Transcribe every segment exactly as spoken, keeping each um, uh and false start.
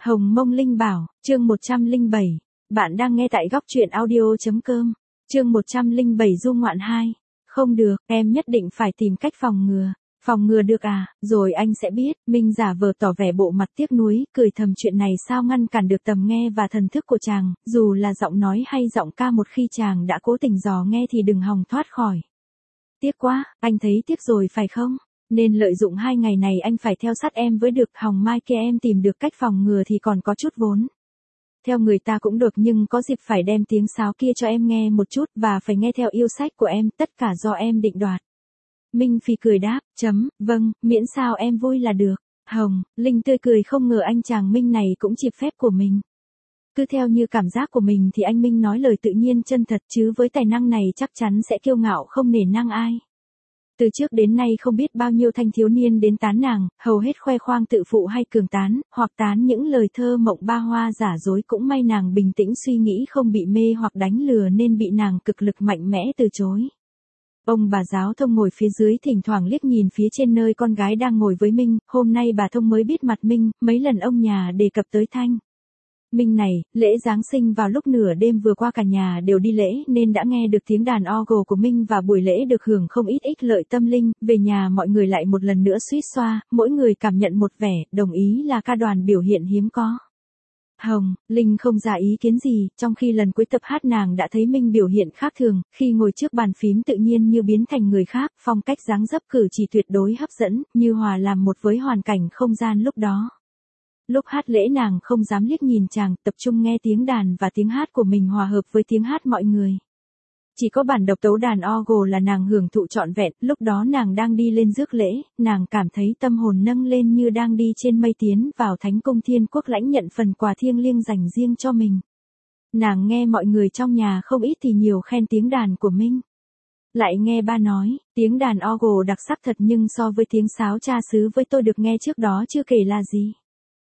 Hồng Mông Linh Bảo, chương một trăm lẻ bảy. Bạn đang nghe tại góc truyện audio.com. Chương một trăm lẻ bảy du ngoạn hai. Không được, em nhất định phải tìm cách phòng ngừa. Phòng ngừa được à, rồi anh sẽ biết. Minh giả vờ tỏ vẻ bộ mặt tiếc nuối, cười thầm chuyện này sao ngăn cản được tầm nghe và thần thức của chàng, dù là giọng nói hay giọng ca một khi chàng đã cố tình dò nghe thì đừng hòng thoát khỏi. Tiếc quá, anh thấy tiếc rồi phải không? Nên lợi dụng hai ngày này anh phải theo sát em với được, hòng mai kia em tìm được cách phòng ngừa thì còn có chút vốn. Theo người ta cũng được nhưng có dịp phải đem tiếng sáo kia cho em nghe một chút và phải nghe theo yêu sách của em, tất cả do em định đoạt. Minh Phi cười đáp, chấm, vâng, miễn sao em vui là được. Hồng, Linh tươi cười không ngờ anh chàng Minh này cũng chịu phép của mình. Cứ theo như cảm giác của mình thì anh Minh nói lời tự nhiên chân thật, chứ với tài năng này chắc chắn sẽ kiêu ngạo không nể nang ai. Từ trước đến nay không biết bao nhiêu thanh thiếu niên đến tán nàng, hầu hết khoe khoang tự phụ hay cường tán, hoặc tán những lời thơ mộng ba hoa giả dối, cũng may nàng bình tĩnh suy nghĩ không bị mê hoặc đánh lừa nên bị nàng cực lực mạnh mẽ từ chối. Ông bà giáo thông ngồi phía dưới thỉnh thoảng liếc nhìn phía trên nơi con gái đang ngồi với Minh, hôm nay bà thông mới biết mặt Minh, mấy lần ông nhà đề cập tới Thanh. Minh này, lễ Giáng sinh vào lúc nửa đêm vừa qua cả nhà đều đi lễ nên đã nghe được tiếng đàn orgel của Minh và buổi lễ được hưởng không ít ích lợi tâm linh, về nhà mọi người lại một lần nữa suýt xoa, mỗi người cảm nhận một vẻ, đồng ý là ca đoàn biểu hiện hiếm có. Hồng, Linh không ra ý kiến gì, trong khi lần cuối tập hát nàng đã thấy Minh biểu hiện khác thường, khi ngồi trước bàn phím tự nhiên như biến thành người khác, phong cách dáng dấp cử chỉ tuyệt đối hấp dẫn, như hòa làm một với hoàn cảnh không gian lúc đó. Lúc hát lễ nàng không dám liếc nhìn chàng, tập trung nghe tiếng đàn và tiếng hát của mình hòa hợp với tiếng hát mọi người. Chỉ có bản độc tấu đàn orgel là nàng hưởng thụ trọn vẹn, lúc đó nàng đang đi lên rước lễ, nàng cảm thấy tâm hồn nâng lên như đang đi trên mây tiến vào thánh cung thiên quốc lãnh nhận phần quà thiêng liêng dành riêng cho mình. Nàng nghe mọi người trong nhà không ít thì nhiều khen tiếng đàn của Minh. Lại nghe ba nói, tiếng đàn orgel đặc sắc thật nhưng so với tiếng sáo cha xứ với tôi được nghe trước đó chưa kể là gì.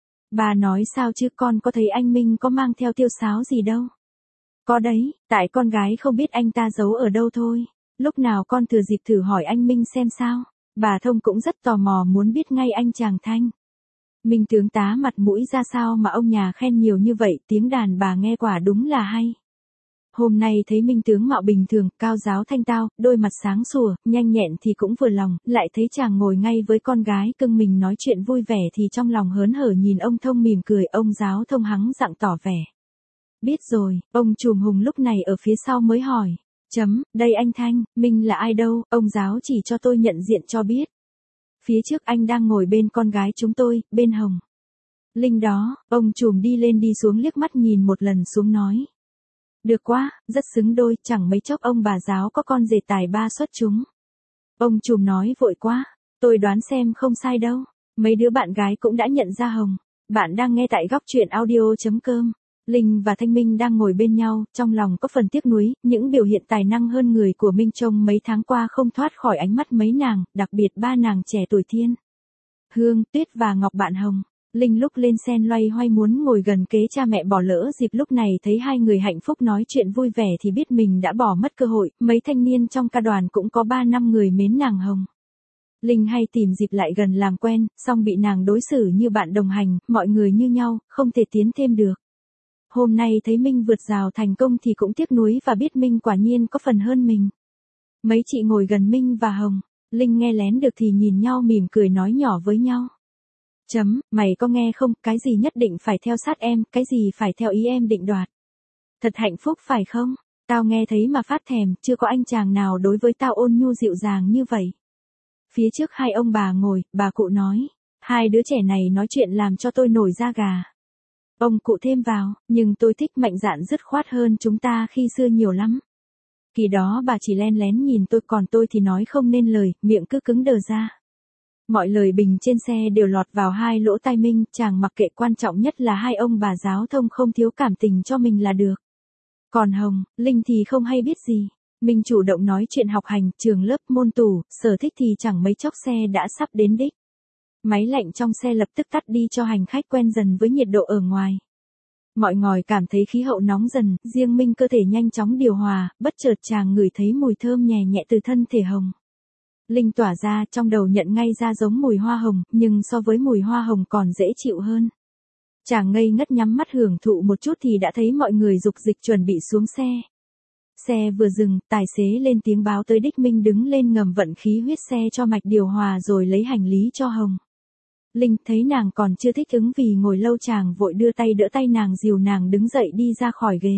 Bà nói sao chứ, con có thấy anh Minh có mang theo tiêu sáo gì đâu. Có đấy, tại con gái không biết anh ta giấu ở đâu thôi. Lúc nào con thừa dịp thử hỏi anh Minh xem sao. Bà Thông cũng rất tò mò muốn biết ngay anh chàng Thanh. Minh tướng tá mặt mũi ra sao mà ông nhà khen nhiều như vậy, tiếng đàn bà nghe quả đúng là hay. Hôm nay thấy Minh tướng mạo bình thường, cao giáo thanh tao, đôi mặt sáng sủa, nhanh nhẹn thì cũng vừa lòng, lại thấy chàng ngồi ngay với con gái cưng mình nói chuyện vui vẻ thì trong lòng hớn hở nhìn ông Thông mỉm cười, ông giáo Thông hắng giọng tỏ vẻ. Biết rồi, ông trùm Hùng lúc này ở phía sau mới hỏi. Chấm, đây anh Thanh, Minh là ai đâu, ông giáo chỉ cho tôi nhận diện cho biết. Phía trước anh đang ngồi bên con gái chúng tôi, bên Hồng Linh đó, ông trùm đi lên đi xuống liếc mắt nhìn một lần xuống nói. Được quá, rất xứng đôi, chẳng mấy chốc ông bà giáo có con rể tài ba xuất chúng. Ông trùm nói vội quá, tôi đoán xem không sai đâu, mấy đứa bạn gái cũng đã nhận ra Hồng. Bạn đang nghe tại góc truyện audio.com. Linh và Thanh Minh đang ngồi bên nhau, trong lòng có phần tiếc nuối, những biểu hiện tài năng hơn người của Minh trong mấy tháng qua không thoát khỏi ánh mắt mấy nàng, đặc biệt ba nàng trẻ tuổi Thiên, Hương, Tuyết và Ngọc bạn Hồng. Linh lúc lên sen loay hoay muốn ngồi gần kế cha mẹ bỏ lỡ dịp, lúc này thấy hai người hạnh phúc nói chuyện vui vẻ thì biết mình đã bỏ mất cơ hội, mấy thanh niên trong ca đoàn cũng có ba năm người mến nàng Hồng. Linh hay tìm dịp lại gần làm quen, song bị nàng đối xử như bạn đồng hành, mọi người như nhau, không thể tiến thêm được. Hôm nay thấy Minh vượt rào thành công thì cũng tiếc nuối và biết Minh quả nhiên có phần hơn mình. Mấy chị ngồi gần Minh và Hồng Linh nghe lén được thì nhìn nhau mỉm cười nói nhỏ với nhau. Chấm, mày có nghe không, cái gì nhất định phải theo sát em, cái gì phải theo ý em định đoạt. Thật hạnh phúc phải không? Tao nghe thấy mà phát thèm, chưa có anh chàng nào đối với tao ôn nhu dịu dàng như vậy. Phía trước hai ông bà ngồi, bà cụ nói. Hai đứa trẻ này nói chuyện làm cho tôi nổi da gà. Ông cụ thêm vào, nhưng tôi thích mạnh dạn dứt khoát hơn chúng ta khi xưa nhiều lắm. Kỳ đó bà chỉ len lén nhìn tôi, còn tôi thì nói không nên lời, miệng cứ cứng đờ ra. Mọi lời bình trên xe đều lọt vào hai lỗ tai Minh, chàng mặc kệ, quan trọng nhất là hai ông bà giáo Thông không thiếu cảm tình cho mình là được. Còn Hồng Linh thì không hay biết gì. Minh chủ động nói chuyện học hành, trường lớp, môn tủ, sở thích thì chẳng mấy chốc xe đã sắp đến đích. Máy lạnh trong xe lập tức tắt đi cho hành khách quen dần với nhiệt độ ở ngoài. Mọi ngồi cảm thấy khí hậu nóng dần, riêng Minh cơ thể nhanh chóng điều hòa, bất chợt chàng ngửi thấy mùi thơm nhẹ nhẹ từ thân thể Hồng Linh tỏa ra, trong đầu nhận ngay ra giống mùi hoa hồng, nhưng so với mùi hoa hồng còn dễ chịu hơn. Chàng ngây ngất nhắm mắt hưởng thụ một chút thì đã thấy mọi người dục dịch chuẩn bị xuống xe. Xe vừa dừng, tài xế lên tiếng báo tới đích. Minh đứng lên ngầm vận khí huyết xe cho mạch điều hòa rồi lấy hành lý cho Hồng. Linh thấy nàng còn chưa thích ứng vì ngồi lâu, chàng vội đưa tay đỡ tay nàng, dìu nàng đứng dậy đi ra khỏi ghế.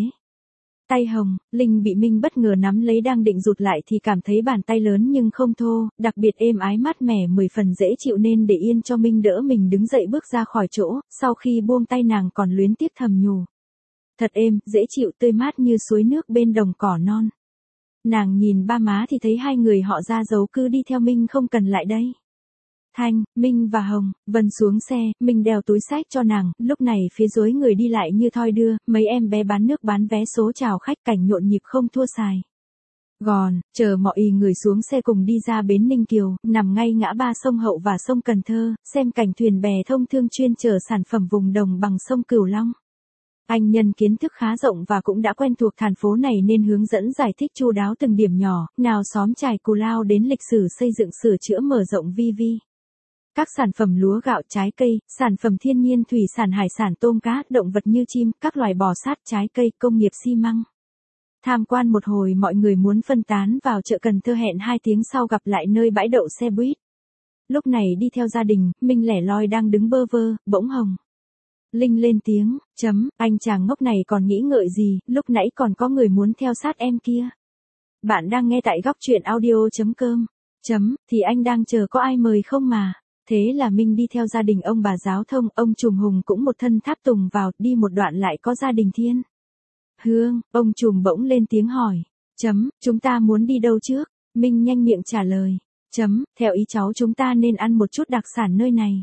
Tay Hồng, Linh bị Minh bất ngờ nắm lấy, đang định rụt lại thì cảm thấy bàn tay lớn nhưng không thô, đặc biệt êm ái mát mẻ, mười phần dễ chịu nên để yên cho Minh đỡ mình đứng dậy bước ra khỏi chỗ. Sau khi buông tay nàng còn luyến tiếc thầm nhủ. Thật êm, dễ chịu, tươi mát như suối nước bên đồng cỏ non. Nàng nhìn ba má thì thấy hai người họ ra dấu cứ đi theo Minh không cần lại đây. Thanh, Minh và Hồng, Vân xuống xe, Minh đeo túi xách cho nàng, lúc này phía dưới người đi lại như thoi đưa, mấy em bé bán nước bán vé số chào khách, cảnh nhộn nhịp không thua xài. Gòn, chờ mọi người xuống xe cùng đi ra bến Ninh Kiều, nằm ngay ngã ba sông Hậu và sông Cần Thơ, xem cảnh thuyền bè thông thương chuyên chở sản phẩm vùng đồng bằng sông Cửu Long. Anh nhân kiến thức khá rộng và cũng đã quen thuộc thành phố này nên hướng dẫn giải thích chu đáo từng điểm nhỏ, nào xóm chài Cù Lao đến lịch sử xây dựng sửa chữa mở rộng vi vi. Các sản phẩm lúa gạo, trái cây, sản phẩm thiên nhiên, thủy sản, hải sản, tôm cá, động vật như chim, các loài bò sát, trái cây, công nghiệp xi măng. Tham quan một hồi mọi người muốn phân tán vào chợ Cần Thơ, hẹn hai tiếng sau gặp lại nơi bãi đậu xe buýt. Lúc này đi theo gia đình, Minh lẻ loi đang đứng bơ vơ, bỗng Hồng. Linh lên tiếng, chấm, anh chàng ngốc này còn nghĩ ngợi gì, lúc nãy còn có người muốn theo sát em kia. Bạn đang nghe tại góc truyện audio.com, chấm, thì anh đang chờ có ai mời không mà. Thế là Minh đi theo gia đình ông bà giáo thông, ông Trùm Hùng cũng một thân tháp tùng vào, đi một đoạn lại có gia đình Thiên Hương, ông Trùm bỗng lên tiếng hỏi, chấm, chúng ta muốn đi đâu trước? Minh nhanh miệng trả lời, chấm, theo ý cháu chúng ta nên ăn một chút đặc sản nơi này.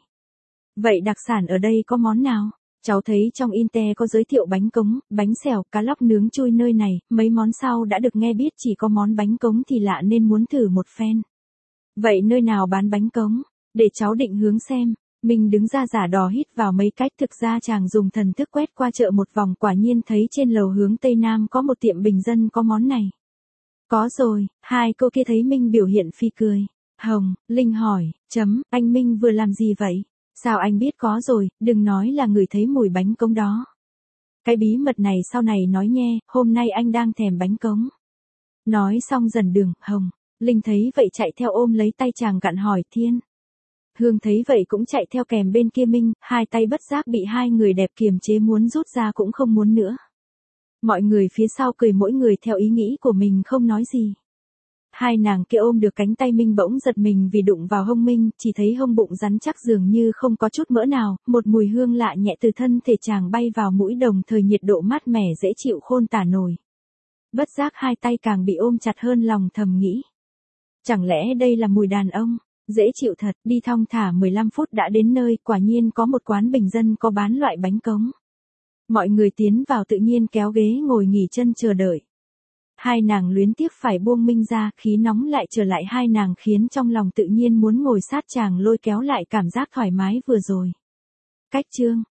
Vậy đặc sản ở đây có món nào? Cháu thấy trong Inte có giới thiệu bánh cống, bánh xèo, cá lóc nướng chui nơi này, mấy món sau đã được nghe biết, chỉ có món bánh cống thì lạ nên muốn thử một phen. Vậy nơi nào bán bánh cống? Để cháu định hướng xem. Mình đứng ra giả đò hít vào mấy cách, thực ra chàng dùng thần thức quét qua chợ một vòng, quả nhiên thấy trên lầu hướng Tây Nam có một tiệm bình dân có món này. Có rồi, hai cô kia thấy Minh biểu hiện phi cười. Hồng, Linh hỏi, chấm, anh Minh vừa làm gì vậy? Sao anh biết có rồi, đừng nói là ngửi thấy mùi bánh cống đó. Cái bí mật này sau này nói nghe, hôm nay anh đang thèm bánh cống. Nói xong dần đường, Hồng, Linh thấy vậy chạy theo ôm lấy tay chàng gặn hỏi. Thiên Hương thấy vậy cũng chạy theo kèm bên kia. Minh, hai tay bất giác bị hai người đẹp kiềm chế, muốn rút ra cũng không muốn nữa. Mọi người phía sau cười mỗi người theo ý nghĩ của mình không nói gì. Hai nàng kia ôm được cánh tay Minh bỗng giật mình vì đụng vào hông Minh, chỉ thấy hông bụng rắn chắc dường như không có chút mỡ nào, một mùi hương lạ nhẹ từ thân thể chàng bay vào mũi, đồng thời nhiệt độ mát mẻ dễ chịu khôn tả nổi. Bất giác hai tay càng bị ôm chặt hơn, lòng thầm nghĩ. Chẳng lẽ đây là mùi đàn ông? Dễ chịu thật, đi thong thả mười lăm phút đã đến nơi, quả nhiên có một quán bình dân có bán loại bánh cống. Mọi người tiến vào tự nhiên kéo ghế ngồi nghỉ chân chờ đợi. Hai nàng luyến tiếc phải buông Minh ra, khí nóng lại trở lại hai nàng khiến trong lòng tự nhiên muốn ngồi sát chàng, lôi kéo lại cảm giác thoải mái vừa rồi. Cách chương